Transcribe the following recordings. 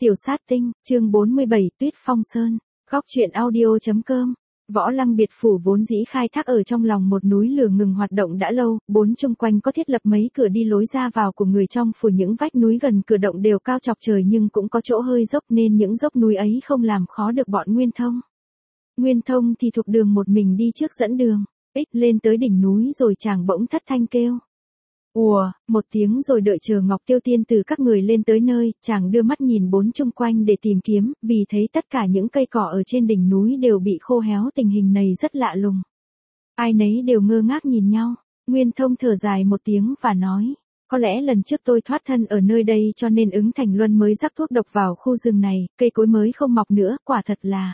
Tiểu sát tinh, chương 47, Tuyết Phong Sơn, góc truyện audio.com. Võ Lăng biệt phủ vốn dĩ khai thác ở trong lòng một núi lửa ngừng hoạt động đã lâu, bốn chung quanh có thiết lập mấy cửa đi lối ra vào của người trong phủ, những vách núi gần cửa động đều cao chọc trời nhưng cũng có chỗ hơi dốc nên những dốc núi ấy không làm khó được bọn Nguyên Thông. Nguyên Thông thì thuộc đường một mình đi trước dẫn đường, lên tới đỉnh núi rồi chàng bỗng thất thanh kêu. Ùa, một tiếng rồi đợi chờ Ngọc Tiêu Tiên từ các người lên tới nơi, chàng đưa mắt nhìn bốn chung quanh để tìm kiếm, vì thấy tất cả những cây cỏ ở trên đỉnh núi đều bị khô héo, tình hình này rất lạ lùng. Ai nấy đều ngơ ngác nhìn nhau, Nguyên Thông thở dài một tiếng và nói, có lẽ lần trước tôi thoát thân ở nơi đây cho nên ứng Thành Luân mới rắc thuốc độc vào khu rừng này, cây cối mới không mọc nữa, quả thật là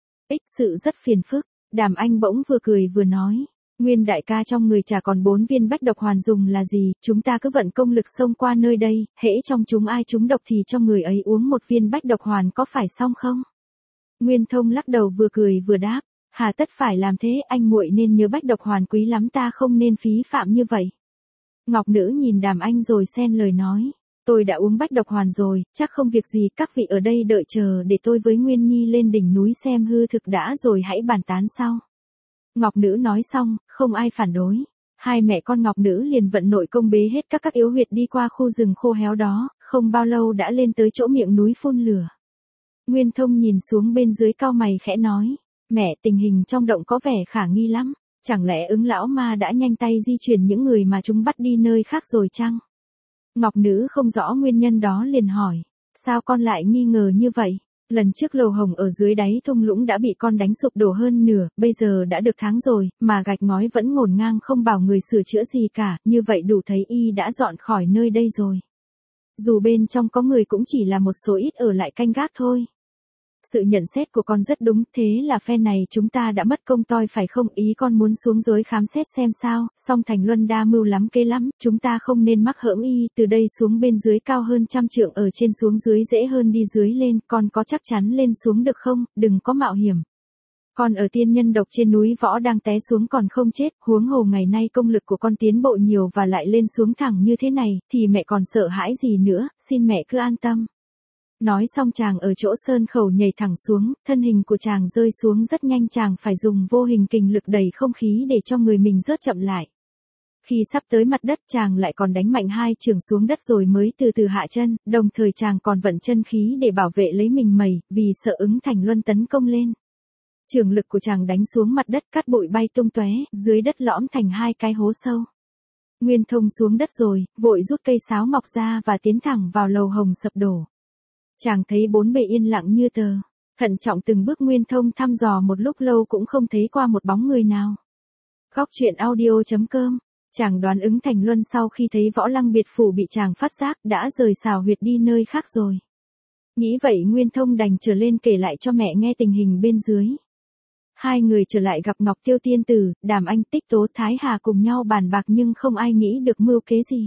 sự rất phiền phức. Đàm Anh bỗng vừa cười vừa nói. Nguyên đại ca trong người chả còn 4 viên bách độc hoàn dùng là gì, chúng ta cứ vận công lực xông qua nơi đây, hễ trong chúng ai trúng độc thì cho người ấy uống một viên bách độc hoàn có phải xong không? Nguyên Thông lắc đầu vừa cười vừa đáp, hà tất phải làm thế, anh muội nên nhớ bách độc hoàn quý lắm, ta không nên phí phạm như vậy. Ngọc Nữ nhìn Đàm Anh rồi xen lời nói, tôi đã uống bách độc hoàn rồi, chắc không việc gì, các vị ở đây đợi chờ để tôi với Nguyên Nhi lên đỉnh núi xem hư thực đã rồi hãy bàn tán sau. Ngọc Nữ nói xong, không ai phản đối. Hai mẹ con Ngọc Nữ liền vận nội công bế hết các yếu huyệt đi qua khu rừng khô héo đó, không bao lâu đã lên tới chỗ miệng núi phun lửa. Nguyên Thông nhìn xuống bên dưới cau mày khẽ nói, mẹ, tình hình trong động có vẻ khả nghi lắm, chẳng lẽ ứng lão ma đã nhanh tay di chuyển những người mà chúng bắt đi nơi khác rồi chăng? Ngọc Nữ không rõ nguyên nhân đó liền hỏi, sao con lại nghi ngờ như vậy? Lần trước lầu hồng ở dưới đáy thung lũng đã bị con đánh sụp đổ hơn nửa, bây giờ đã được tháng rồi, mà gạch ngói vẫn ngổn ngang không bảo người sửa chữa gì cả, như vậy đủ thấy y đã dọn khỏi nơi đây rồi. Dù bên trong có người cũng chỉ là một số ít ở lại canh gác thôi. Sự nhận xét của con rất đúng, thế là phen này chúng ta đã mất công toi phải không? Ý con muốn xuống dưới khám xét xem sao, song Thành Luân đa mưu lắm kế lắm, chúng ta không nên mắc hỡm y, từ đây xuống bên dưới cao hơn 100 trượng, ở trên xuống dưới dễ hơn đi dưới lên, con có chắc chắn lên xuống được không? Đừng có mạo hiểm. Con ở tiên nhân độc trên núi võ đang té xuống còn không chết, huống hồ ngày nay công lực của con tiến bộ nhiều và lại lên xuống thẳng như thế này, thì mẹ còn sợ hãi gì nữa, xin mẹ cứ an tâm. Nói xong chàng ở chỗ sơn khẩu nhảy thẳng xuống, thân hình của chàng rơi xuống rất nhanh, chàng phải dùng vô hình kình lực đẩy không khí để cho người mình rớt chậm lại. Khi sắp tới mặt đất chàng lại còn đánh mạnh 2 chưởng xuống đất rồi mới từ từ hạ chân, đồng thời chàng còn vận chân khí để bảo vệ lấy mình mẩy, vì sợ ứng Thành Luân tấn công lên. Chưởng lực của chàng đánh xuống mặt đất, cát bụi bay tung tóe, dưới đất lõm thành 2 cái hố sâu. Nguyên Thông xuống đất rồi, vội rút cây sáo ngọc ra và tiến thẳng vào lầu hồng sập đổ. Chàng thấy bốn bề yên lặng như tờ, thận trọng từng bước Nguyên Thông thăm dò một lúc lâu cũng không thấy qua một bóng người nào. Góc truyện audio.com, chàng đoán ứng Thành Luân sau khi thấy Võ Lăng biệt phủ bị chàng phát giác đã rời xào huyệt đi nơi khác rồi. Nghĩ vậy Nguyên Thông đành trở lên kể lại cho mẹ nghe tình hình bên dưới. Hai người trở lại gặp Ngọc Tiêu Tiên Tử, Đàm Anh, Tích Tố, Thái Hà cùng nhau bàn bạc nhưng không ai nghĩ được mưu kế gì.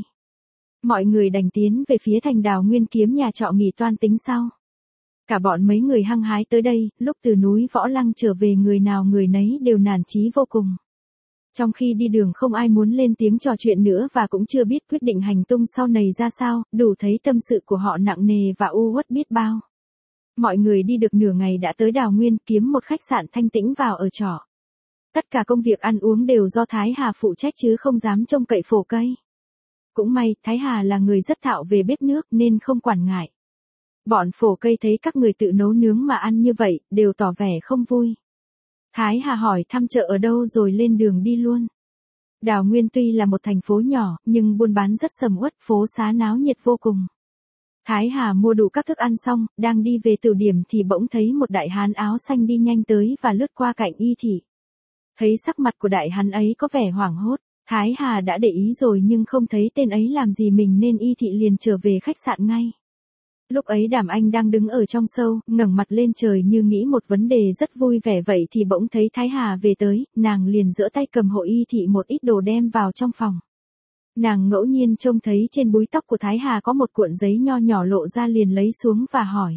Mọi người đành tiến về phía thành Đào Nguyên kiếm nhà trọ nghỉ toan tính sau. Cả bọn mấy người hăng hái tới đây, lúc từ núi Võ Lăng trở về người nào người nấy đều nản chí vô cùng. Trong khi đi đường không ai muốn lên tiếng trò chuyện nữa và cũng chưa biết quyết định hành tung sau này ra sao, đủ thấy tâm sự của họ nặng nề và u uất biết bao. Mọi người đi được nửa ngày đã tới Đào Nguyên kiếm một khách sạn thanh tĩnh vào ở trọ. Tất cả công việc ăn uống đều do Thái Hà phụ trách chứ không dám trông cậy phổ cây. Cũng may, Thái Hà là người rất thạo về bếp nước nên không quản ngại. Bọn phổ cây thấy các người tự nấu nướng mà ăn như vậy, đều tỏ vẻ không vui. Thái Hà hỏi thăm chợ ở đâu rồi lên đường đi luôn. Đào Nguyên tuy là một thành phố nhỏ, nhưng buôn bán rất sầm uất, phố xá náo nhiệt vô cùng. Thái Hà mua đủ các thức ăn xong, đang đi về từ điểm thì bỗng thấy một đại hán áo xanh đi nhanh tới và lướt qua cạnh Y Thị. Thấy sắc mặt của đại hán ấy có vẻ hoảng hốt. Thái Hà đã để ý rồi nhưng không thấy tên ấy làm gì mình nên Y Thị liền trở về khách sạn ngay. Lúc ấy Đàm Anh đang đứng ở trong sâu, ngẩng mặt lên trời như nghĩ một vấn đề rất vui vẻ vậy thì bỗng thấy Thái Hà về tới, nàng liền giở tay cầm hộ Y Thị một ít đồ đem vào trong phòng. Nàng ngẫu nhiên trông thấy trên búi tóc của Thái Hà có một cuộn giấy nho nhỏ lộ ra liền lấy xuống và hỏi.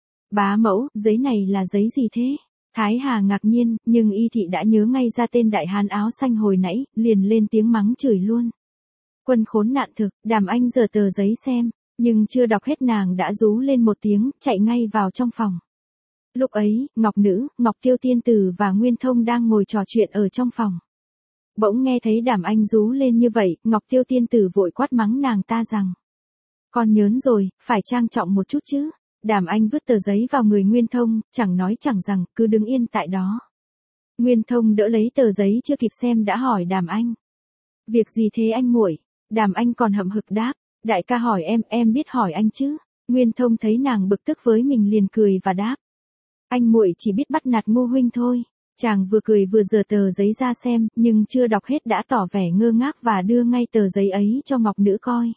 Bá mẫu, giấy này là giấy gì thế? Thái Hà ngạc nhiên, nhưng Y Thị đã nhớ ngay ra tên đại hán áo xanh hồi nãy, liền lên tiếng mắng chửi luôn. Quân khốn nạn thực, Đàm Anh giở tờ giấy xem, Nhưng chưa đọc hết nàng đã rú lên một tiếng, chạy ngay vào trong phòng. Lúc ấy, Ngọc Nữ, Ngọc Tiêu Tiên Tử và Nguyên Thông đang ngồi trò chuyện ở trong phòng. Bỗng nghe thấy Đàm Anh rú lên như vậy, Ngọc Tiêu Tiên Tử vội quát mắng nàng ta rằng. Con nhớn rồi, phải trang trọng một chút chứ. Đàm Anh vứt tờ giấy vào người Nguyên Thông, chẳng nói chẳng rằng, cứ đứng yên tại đó. Nguyên Thông đỡ lấy tờ giấy chưa kịp xem đã hỏi Đàm Anh. Việc gì thế anh muội? Đàm Anh còn hậm hực đáp. Đại ca hỏi em biết hỏi anh chứ. Nguyên Thông thấy nàng bực tức với mình liền cười và đáp. Anh muội chỉ biết bắt nạt Ngô huynh thôi. Chàng vừa cười vừa giở tờ giấy ra xem, nhưng chưa đọc hết đã tỏ vẻ ngơ ngác và đưa ngay tờ giấy ấy cho Ngọc Nữ coi.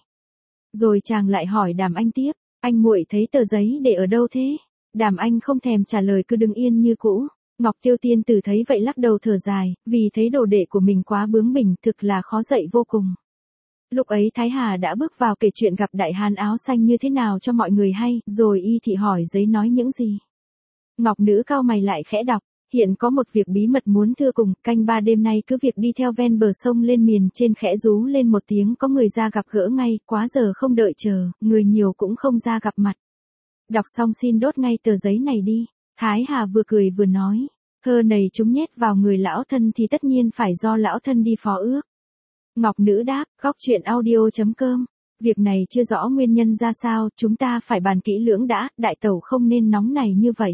Rồi chàng lại hỏi Đàm Anh tiếp, anh muội thấy tờ giấy để ở đâu thế? Đàm Anh không thèm trả lời cứ đứng yên như cũ. Ngọc Tiêu Tiên Tử thấy vậy lắc đầu thở dài, vì thấy đồ đệ của mình quá bướng bỉnh, thực là khó dạy vô cùng. Lúc ấy Thái Hà đã bước vào kể chuyện gặp đại hán áo xanh như thế nào cho mọi người hay, rồi y thị hỏi giấy nói những gì. Ngọc Nữ cau mày lại khẽ đọc, hiện có một việc bí mật muốn thưa cùng, canh 3 đêm nay cứ việc đi theo ven bờ sông lên miền trên khẽ rú lên một tiếng có người ra gặp gỡ ngay, quá giờ không đợi chờ, người nhiều cũng không ra gặp mặt. Đọc xong xin đốt ngay tờ giấy này đi. Thái Hà vừa cười vừa nói, thơ này chúng nhét vào người lão thân thì tất nhiên phải do lão thân đi phó ước. Ngọc Nữ đáp, góc chuyện audio.com. Việc này chưa rõ nguyên nhân ra sao, chúng ta phải bàn kỹ lưỡng đã, đại tẩu không nên nóng này như vậy.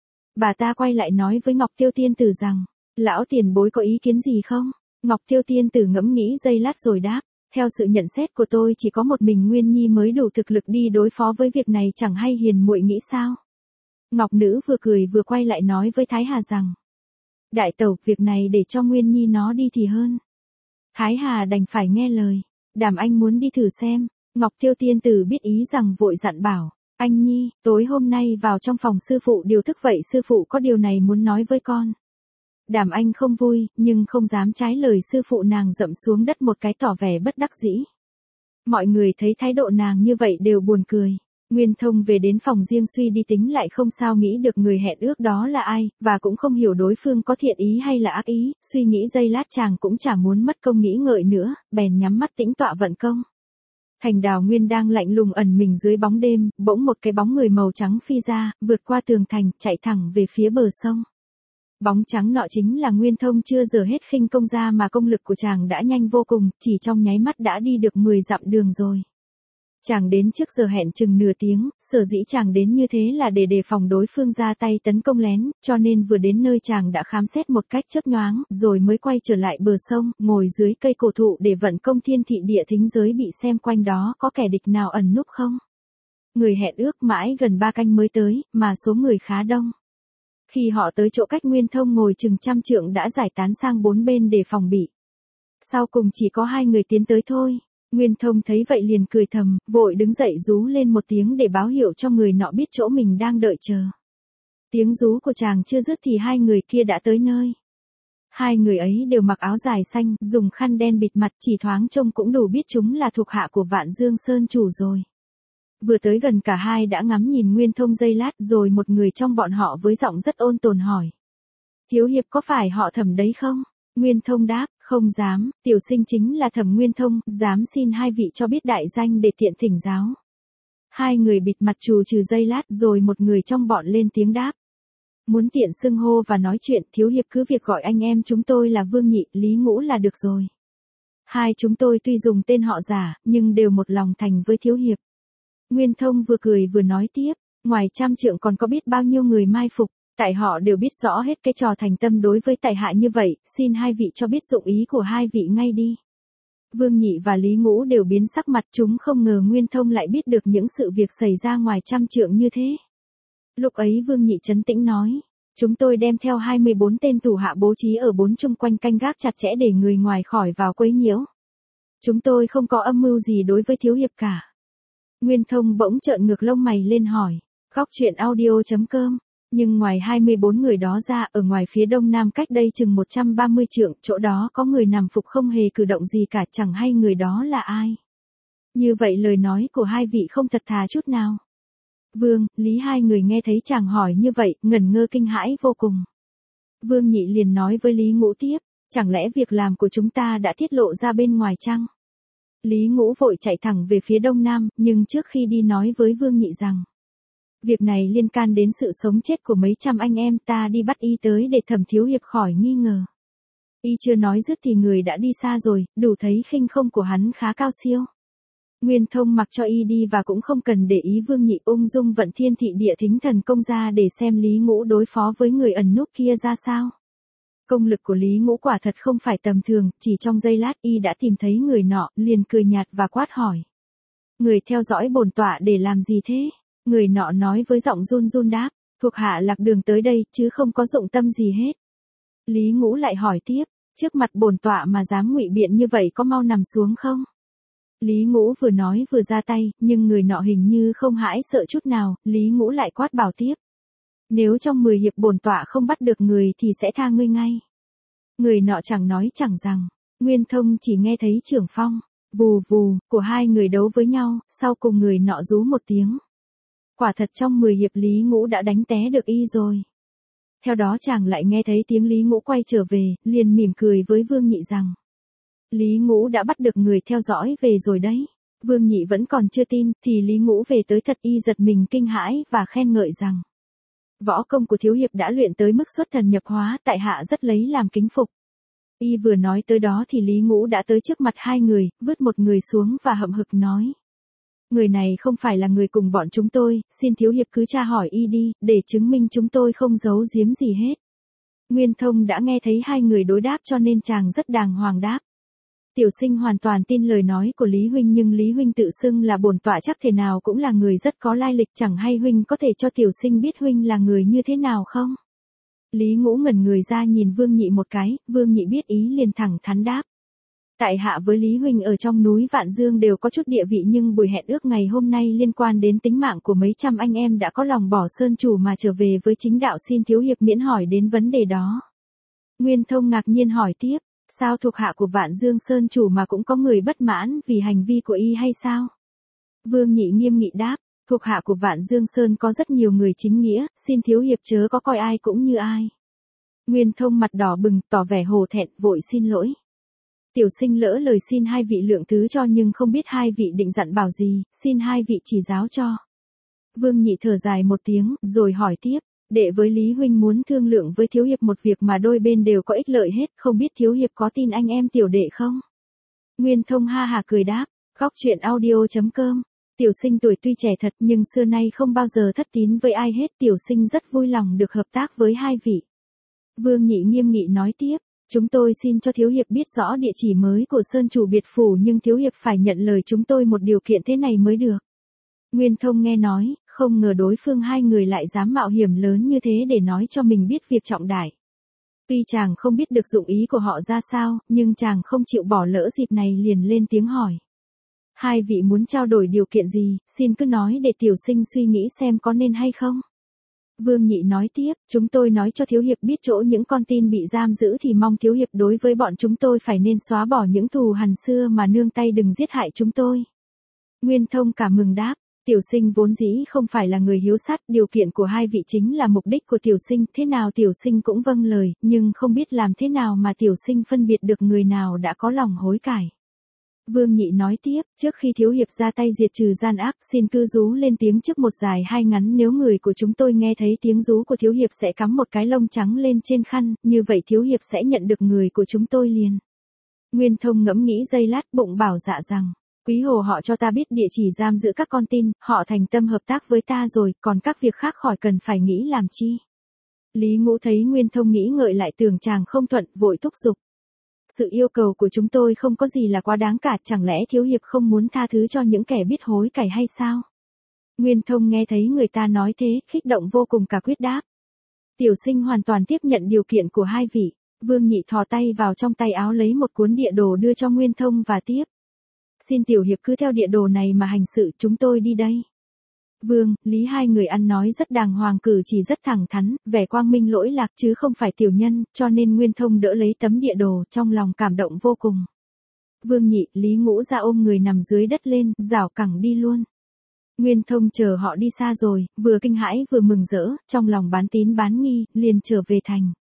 Bà ta quay lại nói với Ngọc Tiêu Tiên Tử rằng, lão tiền bối có ý kiến gì không? Ngọc Tiêu Tiên Tử ngẫm nghĩ giây lát rồi đáp, theo sự nhận xét của tôi chỉ có một mình Nguyên Nhi mới đủ thực lực đi đối phó với việc này, chẳng hay hiền muội nghĩ sao? Ngọc Nữ vừa cười vừa quay lại nói với Thái Hà rằng, đại tẩu, việc này để cho Nguyên Nhi nó đi thì hơn. Thái Hà đành phải nghe lời. Đàm Anh muốn đi thử xem. Ngọc Tiêu Tiên Tử biết ý rằng vội dặn bảo, anh Nhi, tối hôm nay vào trong phòng sư phụ điều thức vậy, sư phụ có điều này muốn nói với con. Đàm Anh không vui, nhưng không dám trái lời sư phụ, nàng dậm xuống đất một cái tỏ vẻ bất đắc dĩ. Mọi người thấy thái độ nàng như vậy đều buồn cười. Nguyên Thông về đến phòng riêng suy đi tính lại không sao nghĩ được người hẹn ước đó là ai, và cũng không hiểu đối phương có thiện ý hay là ác ý, suy nghĩ giây lát chàng cũng chả muốn mất công nghĩ ngợi nữa, bèn nhắm mắt tĩnh tọa vận công. Thành Đào Nguyên đang lạnh lùng ẩn mình dưới bóng đêm, bỗng một cái bóng người màu trắng phi ra, vượt qua tường thành, chạy thẳng về phía bờ sông. Bóng trắng nọ chính là Nguyên Thông chưa giờ hết khinh công ra mà công lực của chàng đã nhanh vô cùng, chỉ trong nháy mắt đã đi được 10 dặm đường rồi. Chàng đến trước giờ hẹn chừng nửa tiếng, sở dĩ chàng đến như thế là để đề phòng đối phương ra tay tấn công lén, cho nên vừa đến nơi chàng đã khám xét một cách chớp nhoáng, rồi mới quay trở lại bờ sông, ngồi dưới cây cổ thụ để vận công thiên thị địa thính giới bị xem quanh đó có kẻ địch nào ẩn núp không. Người hẹn ước mãi gần 3 canh mới tới, mà số người khá đông. Khi họ tới chỗ cách Nguyên Thông ngồi chừng 100 trượng đã giải tán sang 4 bên để phòng bị. Sau cùng chỉ có 2 người tiến tới thôi. Nguyên Thông thấy vậy liền cười thầm, vội đứng dậy rú lên một tiếng để báo hiệu cho người nọ biết chỗ mình đang đợi chờ. Tiếng rú của chàng chưa dứt thì 2 người kia đã tới nơi. 2 người ấy đều mặc áo dài xanh, dùng khăn đen bịt mặt, chỉ thoáng trông cũng đủ biết chúng là thuộc hạ của Vạn Dương Sơn chủ rồi. Vừa tới gần cả hai đã ngắm nhìn Nguyên Thông giây lát, rồi một người trong bọn họ với giọng rất ôn tồn hỏi. Thiếu hiệp có phải họ Thẩm đấy không? Nguyên Thông đáp, không dám, tiểu sinh chính là Thẩm Nguyên Thông, dám xin hai vị cho biết đại danh để tiện thỉnh giáo. 2 người bịt mặt trù trừ giây lát rồi một người trong bọn lên tiếng đáp. Muốn tiện xưng hô và nói chuyện, thiếu hiệp cứ việc gọi anh em chúng tôi là Vương Nhị, Lý Ngũ là được rồi. 2 chúng tôi tuy dùng tên họ giả, nhưng đều một lòng thành với thiếu hiệp. Nguyên Thông vừa cười vừa nói tiếp, ngoài 100 trượng còn có biết bao nhiêu người mai phục, tại họ đều biết rõ hết cái trò thành tâm đối với tại hạ như vậy, xin hai vị cho biết dụng ý của hai vị ngay đi. Vương Nhị và Lý Ngũ đều biến sắc mặt, chúng không ngờ Nguyên Thông lại biết được những sự việc xảy ra ngoài 100 trượng như thế. Lúc ấy Vương Nhị trấn tĩnh nói, chúng tôi đem theo 24 tên thủ hạ bố trí ở 4 chung quanh canh gác chặt chẽ để người ngoài khỏi vào quấy nhiễu. Chúng tôi không có âm mưu gì đối với thiếu hiệp cả. Nguyên Thông bỗng trợn ngược lông mày lên hỏi, góc chuyện audio.com, nhưng ngoài 24 người đó ra, ở ngoài phía đông nam cách đây chừng 130 trượng, chỗ đó có người nằm phục không hề cử động gì cả, chẳng hay người đó là ai. Như vậy lời nói của hai vị không thật thà chút nào. Vương, Lý hai người nghe thấy chàng hỏi như vậy, ngẩn ngơ kinh hãi vô cùng. Vương Nhị liền nói với Lý Ngũ tiếp, chẳng lẽ việc làm của chúng ta đã tiết lộ ra bên ngoài chăng? Lý Ngũ vội chạy thẳng về phía đông nam, nhưng trước khi đi nói với Vương Nhị rằng, việc này liên can đến sự sống chết của mấy trăm anh em, ta đi bắt y tới để Thẩm thiếu hiệp khỏi nghi ngờ. Y chưa nói dứt thì người đã đi xa rồi, đủ thấy khinh không của hắn khá cao siêu. Nguyên Thông mặc cho y đi và cũng không cần để ý Vương Nhị ung dung vận thiên thị địa thính thần công ra để xem Lý Ngũ đối phó với người ẩn núp kia ra sao. Công lực của Lý Ngũ quả thật không phải tầm thường, chỉ trong giây lát y đã tìm thấy người nọ, liền cười nhạt và quát hỏi. Người theo dõi bổn tọa để làm gì thế? Người nọ nói với giọng run run đáp, thuộc hạ lạc đường tới đây chứ không có dụng tâm gì hết. Lý Ngũ lại hỏi tiếp, trước mặt bổn tọa mà dám ngụy biện như vậy có mau nằm xuống không? Lý Ngũ vừa nói vừa ra tay, nhưng người nọ hình như không hãi sợ chút nào, Lý Ngũ lại quát bảo tiếp. Nếu trong 10 hiệp bổn tọa không bắt được người thì sẽ tha ngươi ngay. Người nọ chẳng nói chẳng rằng, Nguyên Thông chỉ nghe thấy trưởng phong, vù vù, của hai người đấu với nhau, sau cùng người nọ rú một tiếng. Quả thật trong 10 hiệp Lý Ngũ đã đánh té được y rồi. Theo đó chàng lại nghe thấy tiếng Lý Ngũ quay trở về, liền mỉm cười với Vương Nhị rằng. Lý Ngũ đã bắt được người theo dõi về rồi đấy. Vương Nhị vẫn còn chưa tin, thì Lý Ngũ về tới thật y giật mình kinh hãi và khen ngợi rằng. Võ công của thiếu hiệp đã luyện tới mức xuất thần nhập hóa, tại hạ rất lấy làm kính phục. Y vừa nói tới đó thì Lý Ngũ đã tới trước mặt hai người, vứt một người xuống và hậm hực nói. Người này không phải là người cùng bọn chúng tôi, xin thiếu hiệp cứ tra hỏi y đi, để chứng minh chúng tôi không giấu giếm gì hết. Nguyên Thông đã nghe thấy hai người đối đáp cho nên chàng rất đàng hoàng đáp. Tiểu sinh hoàn toàn tin lời nói của Lý huynh, nhưng Lý huynh tự xưng là bổn tọa chắc thể nào cũng là người rất có lai lịch, chẳng hay huynh có thể cho tiểu sinh biết huynh là người như thế nào không? Lý Ngũ ngẩn người ra nhìn Vương Nhị một cái, Vương Nhị biết ý liền thẳng thắn đáp. Tại hạ với Lý huynh ở trong núi Vạn Dương đều có chút địa vị, nhưng buổi hẹn ước ngày hôm nay liên quan đến tính mạng của mấy trăm anh em đã có lòng bỏ sơn chủ mà trở về với chính đạo, xin thiếu hiệp miễn hỏi đến vấn đề đó. Nguyên Thông ngạc nhiên hỏi tiếp. Sao thuộc hạ của Vạn Dương Sơn chủ mà cũng có người bất mãn vì hành vi của y hay sao? Vương Nhị nghiêm nghị đáp, thuộc hạ của Vạn Dương Sơn có rất nhiều người chính nghĩa, xin thiếu hiệp chớ có coi ai cũng như ai. Nguyên Thông mặt đỏ bừng, tỏ vẻ hổ thẹn, vội xin lỗi. Tiểu sinh lỡ lời, xin hai vị lượng thứ cho, nhưng không biết hai vị định dặn bảo gì, xin hai vị chỉ giáo cho. Vương Nhị thở dài một tiếng, rồi hỏi tiếp. Đệ với Lý huynh muốn thương lượng với thiếu hiệp một việc mà đôi bên đều có ích lợi hết, không biết thiếu hiệp có tin anh em tiểu đệ không? Nguyên Thông ha hà cười đáp, góc truyện audio.com. Tiểu sinh tuổi tuy trẻ thật nhưng xưa nay không bao giờ thất tín với ai hết, tiểu sinh rất vui lòng được hợp tác với hai vị. Vương Nhị nghiêm nghị nói tiếp, chúng tôi xin cho thiếu hiệp biết rõ địa chỉ mới của Sơn chủ biệt phủ, nhưng thiếu hiệp phải nhận lời chúng tôi một điều kiện thế này mới được. Nguyên Thông nghe nói, không ngờ đối phương hai người lại dám mạo hiểm lớn như thế để nói cho mình biết việc trọng đại. Tuy chàng không biết được dụng ý của họ ra sao, nhưng chàng không chịu bỏ lỡ dịp này, liền lên tiếng hỏi. Hai vị muốn trao đổi điều kiện gì, xin cứ nói để tiểu sinh suy nghĩ xem có nên hay không. Vương Nhị nói tiếp, chúng tôi nói cho thiếu hiệp biết chỗ những con tin bị giam giữ thì mong thiếu hiệp đối với bọn chúng tôi phải nên xóa bỏ những thù hằn xưa mà nương tay, đừng giết hại chúng tôi. Nguyên Thông cảm mừng đáp. Tiểu sinh vốn dĩ không phải là người hiếu sát, điều kiện của hai vị chính là mục đích của tiểu sinh, thế nào tiểu sinh cũng vâng lời, nhưng không biết làm thế nào mà tiểu sinh phân biệt được người nào đã có lòng hối cải. Vương Nhị nói tiếp, trước khi thiếu hiệp ra tay diệt trừ gian ác, xin cứ rú lên tiếng trước một dài hai ngắn, nếu người của chúng tôi nghe thấy tiếng rú của thiếu hiệp sẽ cắm một cái lông trắng lên trên khăn, như vậy thiếu hiệp sẽ nhận được người của chúng tôi liền. Nguyên Thông ngẫm nghĩ giây lát, bụng bảo dạ rằng. Quý hồ họ cho ta biết địa chỉ giam giữ các con tin, họ thành tâm hợp tác với ta rồi, còn các việc khác khỏi cần phải nghĩ làm chi. Lý Ngũ thấy Nguyên Thông nghĩ ngợi lại tưởng chàng không thuận, vội thúc giục. Sự yêu cầu của chúng tôi không có gì là quá đáng cả, chẳng lẽ thiếu hiệp không muốn tha thứ cho những kẻ biết hối cải hay sao? Nguyên Thông nghe thấy người ta nói thế, kích động vô cùng cả quyết đáp. Tiểu sinh hoàn toàn tiếp nhận điều kiện của hai vị. Vương Nhị thò tay vào trong tay áo lấy một cuốn địa đồ đưa cho Nguyên Thông và tiếp. Xin tiểu hiệp cứ theo địa đồ này mà hành sự, chúng tôi đi đây. Vương, Lý hai người ăn nói rất đàng hoàng, cử chỉ rất thẳng thắn, vẻ quang minh lỗi lạc chứ không phải tiểu nhân, cho nên Nguyên Thông đỡ lấy tấm địa đồ, trong lòng cảm động vô cùng. Vương Nhị, Lý Ngũ ra ôm người nằm dưới đất lên, rảo cẳng đi luôn. Nguyên Thông chờ họ đi xa rồi, vừa kinh hãi vừa mừng rỡ, trong lòng bán tín bán nghi, liền trở về thành.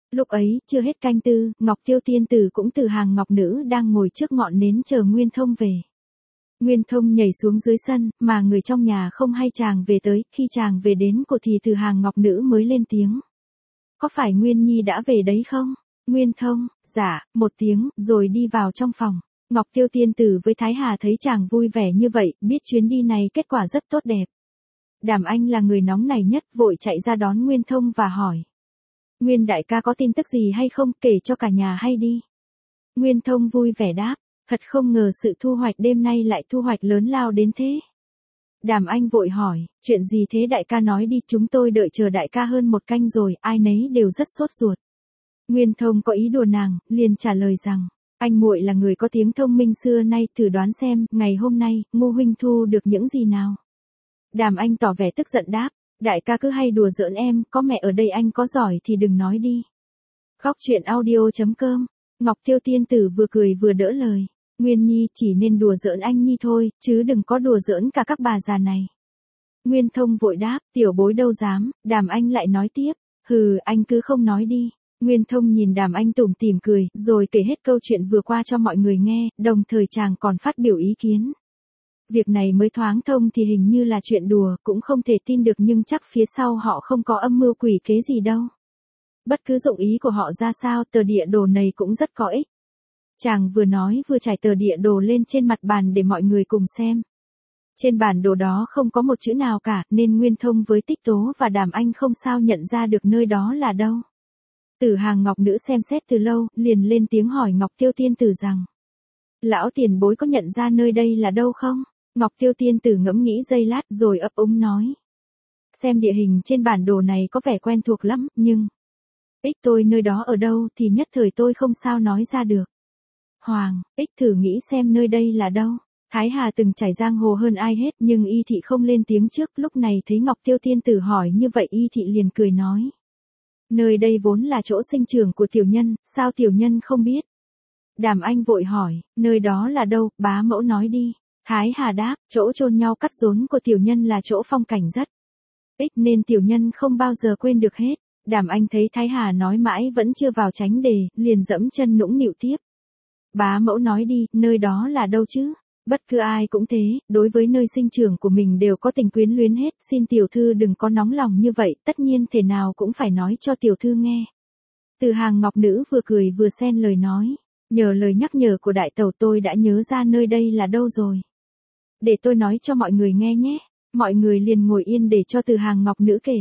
Lúc ấy, chưa hết canh tư, Ngọc Tiêu tiên tử cũng từ hàng ngọc nữ đang ngồi trước ngọn nến chờ Nguyên Thông về. Nguyên Thông nhảy xuống dưới sân, mà người trong nhà không hay chàng về tới, khi chàng về đến cổ thì từ hàng ngọc nữ mới lên tiếng. Có phải Nguyên Nhi đã về đấy không? Nguyên Thông, dạ, một tiếng, rồi đi vào trong phòng. Ngọc Tiêu tiên tử với Thái Hà thấy chàng vui vẻ như vậy, biết chuyến đi này kết quả rất tốt đẹp. Đàm Anh là người nóng này nhất, vội chạy ra đón Nguyên Thông và hỏi. Nguyên đại ca có tin tức gì hay không, kể cho cả nhà hay đi. Nguyên Thông vui vẻ đáp, thật không ngờ sự thu hoạch đêm nay lại thu hoạch lớn lao đến thế. Đàm Anh vội hỏi, chuyện gì thế đại ca nói đi, chúng tôi đợi chờ đại ca hơn một canh rồi, ai nấy đều rất sốt ruột. Nguyên Thông có ý đùa nàng, liền trả lời rằng, anh muội là người có tiếng thông minh xưa nay, thử đoán xem, ngày hôm nay, Ngô huynh thu được những gì nào. Đàm Anh tỏ vẻ tức giận đáp, đại ca cứ hay đùa giỡn em, có mẹ ở đây anh có giỏi thì đừng nói đi. Góc truyện audio.com, Ngọc Tiêu tiên tử vừa cười vừa đỡ lời. Nguyên Nhi chỉ nên đùa giỡn anh Nhi thôi, chứ đừng có đùa giỡn cả các bà già này. Nguyên Thông vội đáp, tiểu bối đâu dám, Đàm Anh lại nói tiếp, hừ, anh cứ không nói đi. Nguyên Thông nhìn Đàm Anh tủm tỉm cười, rồi kể hết câu chuyện vừa qua cho mọi người nghe, đồng thời chàng còn phát biểu ý kiến. Việc này mới thoáng thông thì hình như là chuyện đùa, cũng không thể tin được nhưng chắc phía sau họ không có âm mưu quỷ kế gì đâu. Bất cứ dụng ý của họ ra sao, tờ địa đồ này cũng rất có ích. Chàng vừa nói vừa trải tờ địa đồ lên trên mặt bàn để mọi người cùng xem. Trên bản đồ đó không có một chữ nào cả, nên Nguyên Thông với Tích Tố và Đàm Anh không sao nhận ra được nơi đó là đâu. Tử Hàng ngọc nữ xem xét từ lâu, liền lên tiếng hỏi Ngọc Tiêu tiên tử rằng. Lão tiền bối có nhận ra nơi đây là đâu không? Ngọc Tiêu tiên tử ngẫm nghĩ giây lát rồi ấp úng nói. Xem địa hình trên bản đồ này có vẻ quen thuộc lắm, nhưng. Tôi nơi đó ở đâu thì nhất thời tôi không sao nói ra được. Hoàng, thử nghĩ xem nơi đây là đâu. Thái Hà từng trải giang hồ hơn ai hết nhưng y thị không lên tiếng trước, lúc này thấy Ngọc Tiêu tiên tử hỏi như vậy y thị liền cười nói. Nơi đây vốn là chỗ sinh trưởng của tiểu nhân, sao tiểu nhân không biết? Đàm Anh vội hỏi, nơi đó là đâu, bá mẫu nói đi. Thái Hà đáp, chỗ chôn nhau cắt rốn của tiểu nhân là chỗ phong cảnh rất nên tiểu nhân không bao giờ quên được hết. Đàm Anh thấy Thái Hà nói mãi vẫn chưa vào tránh đề, liền dẫm chân nũng nịu tiếp. Bá mẫu nói đi, nơi đó là đâu chứ? Bất cứ ai cũng thế, đối với nơi sinh trưởng của mình đều có tình quyến luyến hết, xin tiểu thư đừng có nóng lòng như vậy, tất nhiên thể nào cũng phải nói cho tiểu thư nghe. Từ Hàng ngọc nữ vừa cười vừa xen lời nói, nhờ lời nhắc nhở của đại tẩu tôi đã nhớ ra nơi đây là đâu rồi. Để tôi nói cho mọi người nghe nhé. Mọi người liền ngồi yên để cho Từ Hàng ngọc nữ kể.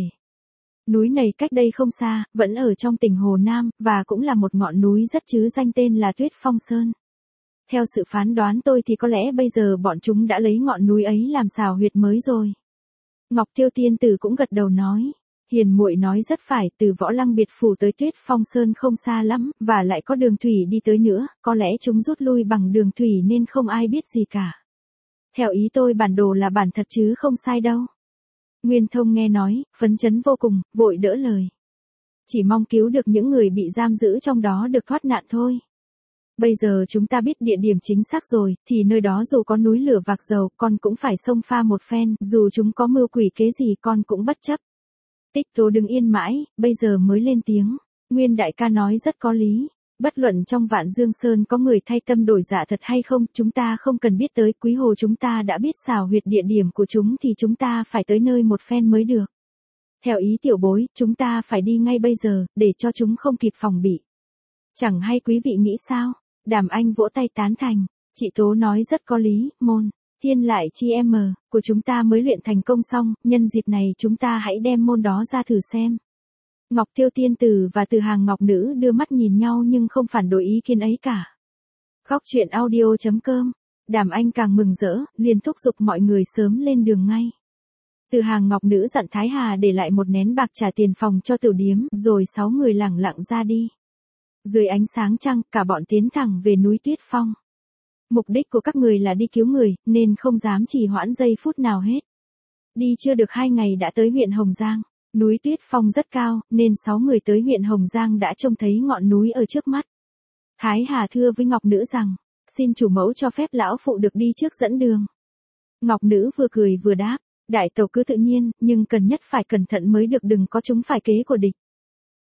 Núi này cách đây không xa, vẫn ở trong tỉnh Hồ Nam, và cũng là một ngọn núi rất trứ danh tên là Tuyết Phong Sơn. Theo sự phán đoán tôi thì có lẽ bây giờ bọn chúng đã lấy ngọn núi ấy làm xào huyệt mới rồi. Ngọc Tiêu tiên tử cũng gật đầu nói. Hiền muội nói rất phải, từ Võ Lăng biệt phủ tới Tuyết Phong Sơn không xa lắm, và lại có đường thủy đi tới nữa, có lẽ chúng rút lui bằng đường thủy nên không ai biết gì cả. Theo ý tôi bản đồ là bản thật chứ không sai đâu. Nguyên Thông nghe nói, phấn chấn vô cùng, vội đỡ lời. Chỉ mong cứu được những người bị giam giữ trong đó được thoát nạn thôi. Bây giờ chúng ta biết địa điểm chính xác rồi, thì nơi đó dù có núi lửa vạc dầu, con cũng phải xông pha một phen, dù chúng có mưu quỷ kế gì con cũng bất chấp. Tích Tố đứng yên mãi, bây giờ mới lên tiếng. Nguyên đại ca nói rất có lý. Bất luận trong Vạn Dương Sơn có người thay tâm đổi dạ thật hay không, chúng ta không cần biết tới, Quý Hồ chúng ta đã biết xào huyệt địa điểm của chúng thì chúng ta phải tới nơi một phen mới được. Theo ý tiểu bối, chúng ta phải đi ngay bây giờ, để cho chúng không kịp phòng bị. Chẳng hay quý vị nghĩ sao? Đàm Anh vỗ tay tán thành. Chị Tố nói rất có lý, môn. Thiên lại chi em của chúng ta mới luyện thành công xong, nhân dịp này chúng ta hãy đem môn đó ra thử xem. Ngọc Tiêu tiên tử và Từ Hàng ngọc nữ đưa mắt nhìn nhau nhưng không phản đối ý kiến ấy cả. Góc truyện audio.com, Đàm Anh càng mừng rỡ, liền thúc giục mọi người sớm lên đường ngay. Từ Hàng ngọc nữ dặn Thái Hà để lại một nén bạc trả tiền phòng cho tiểu điếm, rồi 6 người lẳng lặng ra đi. Dưới ánh sáng trăng, cả bọn tiến thẳng về núi Tuyết Phong. Mục đích của các người là đi cứu người, nên không dám trì hoãn giây phút nào hết. Đi chưa được 2 ngày đã tới huyện Hồng Giang. Núi Tuyết Phong rất cao, nên 6 người tới huyện Hồng Giang đã trông thấy ngọn núi ở trước mắt. Thái Hà thưa với Ngọc Nữ rằng, xin chủ mẫu cho phép lão phụ được đi trước dẫn đường. Ngọc Nữ vừa cười vừa đáp, đại tẩu cứ tự nhiên, nhưng cần nhất phải cẩn thận mới được, đừng có trúng phải kế của địch.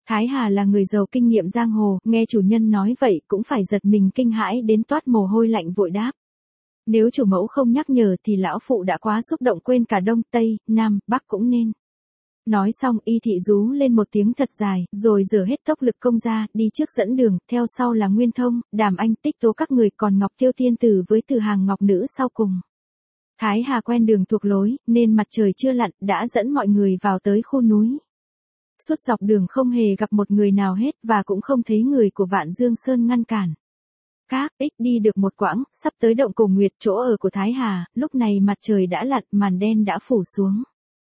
Thái Hà là người giàu kinh nghiệm giang hồ, nghe chủ nhân nói vậy cũng phải giật mình kinh hãi đến toát mồ hôi lạnh vội đáp. Nếu chủ mẫu không nhắc nhở thì lão phụ đã quá xúc động quên cả Đông, Tây, Nam, Bắc cũng nên. Nói xong y thị rú lên một tiếng thật dài, rồi giở hết tốc lực công ra, đi trước dẫn đường, theo sau là Nguyên Thông, Đàm Anh, Tích Tố các người, còn Ngọc Tiêu Tiên Tử với Từ Hàng Ngọc Nữ sau cùng. Thái Hà quen đường thuộc lối, nên mặt trời chưa lặn, đã dẫn mọi người vào tới khu núi. Suốt dọc đường không hề gặp một người nào hết và cũng không thấy người của Vạn Dương Sơn ngăn cản. Các ích đi được một quãng, sắp tới động Cổ Nguyệt chỗ ở của Thái Hà, lúc này mặt trời đã lặn, màn đen đã phủ xuống.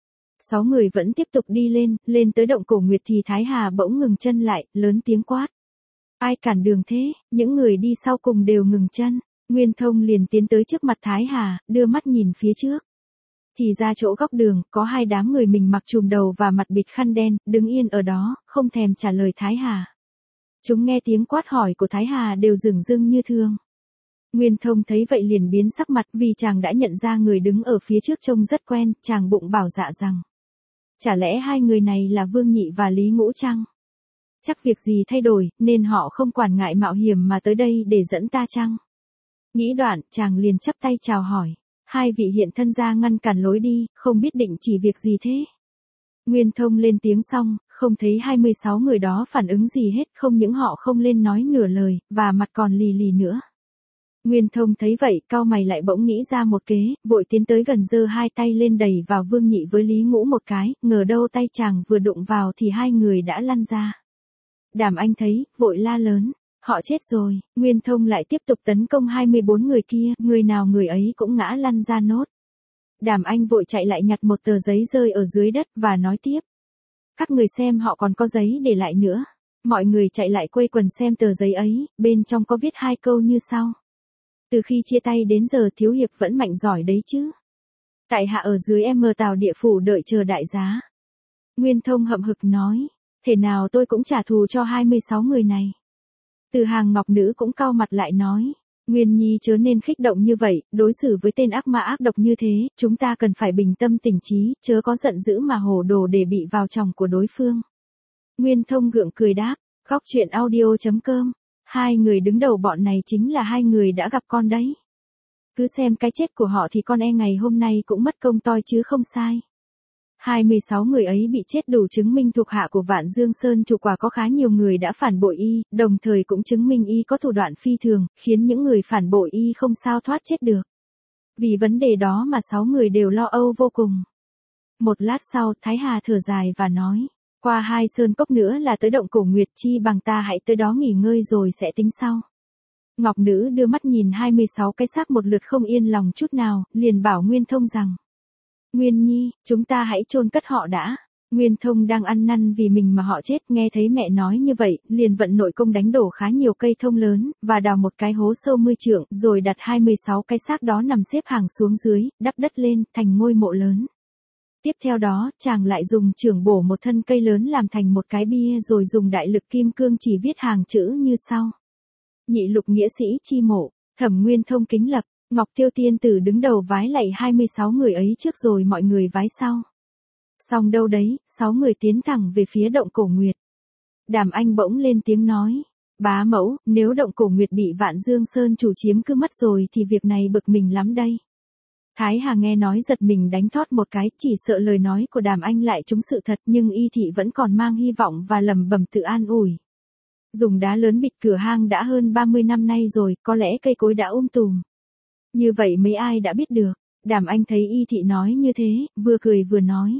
6 người vẫn tiếp tục đi lên tới động Cổ Nguyệt thì Thái Hà bỗng ngừng chân lại, lớn tiếng quát. Ai cản đường thế? Những người đi sau cùng đều ngừng chân. Nguyên Thông liền tiến tới trước mặt Thái Hà, đưa mắt nhìn phía trước. Thì ra chỗ góc đường, có 2 đám người mình mặc trùm đầu và mặt bịt khăn đen, đứng yên ở đó, không thèm trả lời Thái Hà. Chúng nghe tiếng quát hỏi của Thái Hà đều dửng dưng như thường. Nguyên Thông thấy vậy liền biến sắc mặt vì chàng đã nhận ra người đứng ở phía trước trông rất quen, chàng bụng bảo dạ rằng. Chả lẽ 2 người này là Vương Nhị và Lý Ngũ chăng? Chắc việc gì thay đổi, nên họ không quản ngại mạo hiểm mà tới đây để dẫn ta chăng? Nghĩ đoạn, chàng liền chắp tay chào hỏi. 2 vị hiện thân ra ngăn cản lối đi, không biết định chỉ việc gì thế? Nguyên Thông lên tiếng xong, không thấy 26 người đó phản ứng gì hết, không những họ không lên nói nửa lời, và mặt còn lì lì nữa. Nguyên Thông thấy vậy, cau mày lại bỗng nghĩ ra một kế, vội tiến tới gần giơ 2 tay lên đẩy vào Vương Nhị với Lý Ngũ một cái, ngờ đâu tay chàng vừa đụng vào thì 2 người đã lăn ra. Đàm Anh thấy, vội la lớn, họ chết rồi. Nguyên Thông lại tiếp tục tấn công 24 người kia, người nào người ấy cũng ngã lăn ra nốt. Đàm Anh vội chạy lại nhặt một tờ giấy rơi ở dưới đất và nói tiếp. Các người xem họ còn có giấy để lại nữa. Mọi người chạy lại quây quần xem tờ giấy ấy, bên trong có viết 2 câu như sau. Từ khi chia tay đến giờ thiếu hiệp vẫn mạnh giỏi đấy chứ. Tại hạ ở dưới em Tào địa phủ đợi chờ đại giá. Nguyên Thông hậm hực nói, thể nào tôi cũng trả thù cho 26 người này. Từ Hàng Ngọc Nữ cũng cau mặt lại nói, Nguyên Nhi chớ nên khích động như vậy, đối xử với tên ác ma ác độc như thế, chúng ta cần phải bình tâm tỉnh trí, chớ có giận dữ mà hồ đồ để bị vào chồng của đối phương. Nguyên Thông gượng cười đáp, góc truyện audio.com. 2 người đứng đầu bọn này chính là 2 người đã gặp con đấy. Cứ xem cái chết của họ thì con e ngày hôm nay cũng mất công toi chứ không sai. 26 người ấy bị chết đủ chứng minh thuộc hạ của Vạn Dương Sơn chủ quả có khá nhiều người đã phản bội y, đồng thời cũng chứng minh y có thủ đoạn phi thường, khiến những người phản bội y không sao thoát chết được. Vì vấn đề đó mà 6 người đều lo âu vô cùng. Một lát sau, Thái Hà thở dài và nói, qua 2 sơn cốc nữa là tới động Cổ Nguyệt, chi bằng ta hãy tới đó nghỉ ngơi rồi sẽ tính sau. Ngọc Nữ đưa mắt nhìn 26 cái xác một lượt không yên lòng chút nào, liền bảo Nguyên Thông rằng. Nguyên Nhi, chúng ta hãy chôn cất họ đã. Nguyên Thông đang ăn năn vì mình mà họ chết, nghe thấy mẹ nói như vậy, liền vận nội công đánh đổ khá nhiều cây thông lớn, và đào một cái hố sâu 10 trượng, rồi đặt 26 cái xác đó nằm xếp hàng xuống dưới, đắp đất lên, thành ngôi mộ lớn. Tiếp theo đó, chàng lại dùng chưởng bổ một thân cây lớn làm thành một cái bia rồi dùng đại lực kim cương chỉ viết hàng chữ như sau. Nhị lục nghĩa sĩ chi mộ, Thẩm Nguyên Thông kính lập. Ngọc Tiêu Tiên Tử đứng đầu vái lạy 26 người ấy trước rồi mọi người vái sau. Xong đâu đấy, 6 người tiến thẳng về phía động Cổ Nguyệt. Đàm Anh bỗng lên tiếng nói, bá mẫu, nếu động Cổ Nguyệt bị Vạn Dương Sơn chủ chiếm cứ mất rồi thì việc này bực mình lắm đây. Thái Hà nghe nói giật mình đánh thót một cái, chỉ sợ lời nói của Đàm Anh lại trúng sự thật, nhưng y thị vẫn còn mang hy vọng và lẩm bẩm tự an ủi. Dùng đá lớn bịt cửa hang đã hơn 30 năm nay rồi, có lẽ cây cối đã tùm. Như vậy mấy ai đã biết được. Đàm Anh thấy y thị nói như thế, vừa cười vừa nói.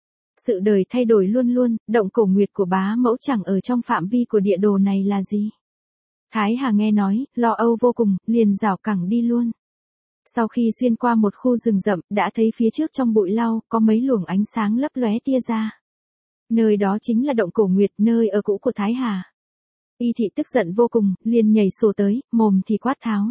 Sự đời thay đổi luôn luôn, động Cổ Nguyệt của bá mẫu chẳng ở trong phạm vi của địa đồ này là gì. Thái Hà nghe nói, lo âu vô cùng, liền rảo cẳng đi luôn. Sau khi xuyên qua một khu rừng rậm, đã thấy phía trước trong bụi lau, có mấy luồng ánh sáng lấp lóe tia ra. Nơi đó chính là động Cổ Nguyệt, nơi ở cũ của Thái Hà. Y thị tức giận vô cùng, liền nhảy sổ tới, mồm thì quát tháo.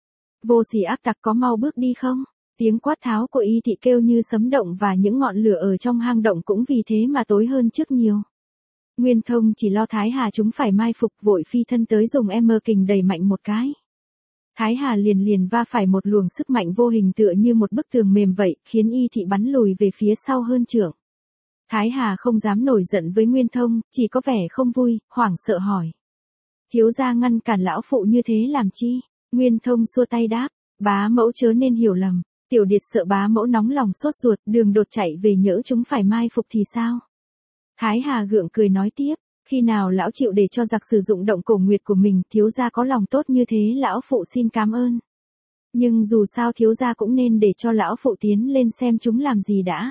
Vô sỉ ác tặc, có mau bước đi không? Tiếng quát tháo của y thị kêu như sấm động và những ngọn lửa ở trong hang động cũng vì thế mà tối hơn trước nhiều. Nguyên Thông chỉ lo Thái Hà chúng phải mai phục, vội phi thân tới dùng kình đẩy mạnh một cái. Thái Hà liền va phải một luồng sức mạnh vô hình tựa như một bức tường mềm vậy, khiến y thị bắn lùi về phía sau hơn trượng. Thái Hà không dám nổi giận với Nguyên Thông, chỉ có vẻ không vui, hoảng sợ hỏi. Thiếu gia ngăn cản lão phụ như thế làm chi? Nguyên Thông xua tay đáp, bá mẫu chớ nên hiểu lầm, tiểu điệt sợ bá mẫu nóng lòng sốt ruột, đường đột chạy về nhỡ chúng phải mai phục thì sao? Thái Hà gượng cười nói tiếp, khi nào lão chịu để cho giặc sử dụng động cổ nguyệt của mình, thiếu gia có lòng tốt như thế lão phụ xin cảm ơn. Nhưng dù sao thiếu gia cũng nên để cho lão phụ tiến lên xem chúng làm gì đã.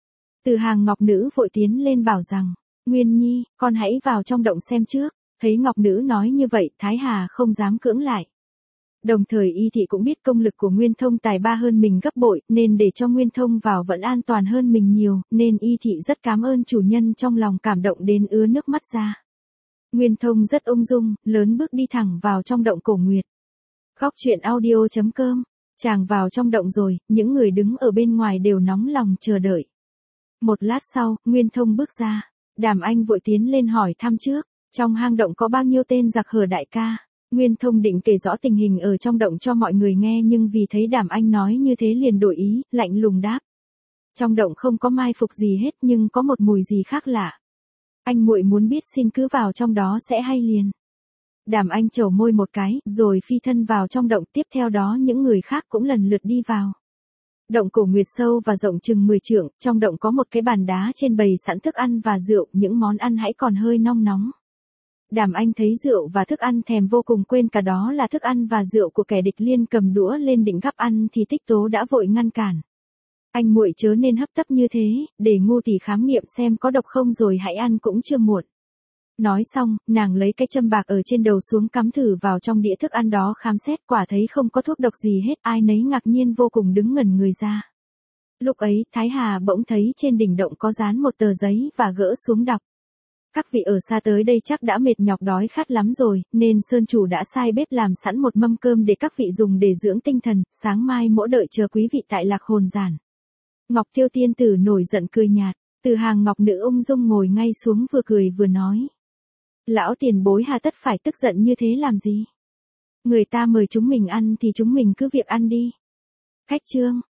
Từ Hàng Ngọc Nữ vội tiến lên bảo rằng, Nguyên Nhi, con hãy vào trong động xem trước. Thấy Ngọc Nữ nói như vậy, Thái Hà không dám cưỡng lại. Đồng thời y thị cũng biết công lực của Nguyên Thông tài ba hơn mình gấp bội, nên để cho Nguyên Thông vào vẫn an toàn hơn mình nhiều, nên y thị rất cảm ơn chủ nhân, trong lòng cảm động đến ứa nước mắt ra. Nguyên Thông rất ung dung, lớn bước đi thẳng vào trong động cổ nguyệt. Góc truyện audio.com. Chàng vào trong động rồi, những người đứng ở bên ngoài đều nóng lòng chờ đợi. Một lát sau, Nguyên Thông bước ra. Đàm Anh vội tiến lên hỏi thăm trước, trong hang động có bao nhiêu tên giặc hở đại ca? Nguyên Thông định kể rõ tình hình ở trong động cho mọi người nghe, nhưng vì thấy Đàm Anh nói như thế liền đổi ý, lạnh lùng đáp. Trong động không có mai phục gì hết, nhưng có một mùi gì khác lạ. Anh muội muốn biết xin cứ vào trong đó sẽ hay liền. Đàm Anh trầu môi một cái, rồi phi thân vào trong động, tiếp theo đó những người khác cũng lần lượt đi vào. Động cổ nguyệt sâu và rộng chừng 10 trượng, trong động có một cái bàn đá trên bày sẵn thức ăn và rượu, những món ăn hãy còn hơi nong nóng. Đàm Anh thấy rượu và thức ăn thèm vô cùng, quên cả đó là thức ăn và rượu của kẻ địch, liên cầm đũa lên định gắp ăn thì Tích Tố đã vội ngăn cản. Anh muội chớ nên hấp tấp như thế, để ngu tỷ khám nghiệm xem có độc không rồi hãy ăn cũng chưa muộn. Nói xong, nàng lấy cái châm bạc ở trên đầu xuống cắm thử vào trong đĩa thức ăn đó khám xét, quả thấy không có thuốc độc gì hết, ai nấy ngạc nhiên vô cùng đứng ngẩn người ra. Lúc ấy, Thái Hà bỗng thấy trên đỉnh động có dán một tờ giấy và gỡ xuống đọc. Các vị ở xa tới đây chắc đã mệt nhọc đói khát lắm rồi, nên Sơn Chủ đã sai bếp làm sẵn một mâm cơm để các vị dùng để dưỡng tinh thần, sáng mai mỗ đợi chờ quý vị tại Lạc Hồn Giản. Ngọc Tiêu Tiên Tử nổi giận cười nhạt, Từ Hàng Ngọc Nữ ung dung ngồi ngay xuống vừa cười vừa nói. Lão tiền bối hà tất phải tức giận như thế làm gì? Người ta mời chúng mình ăn thì chúng mình cứ việc ăn đi. Khách trương,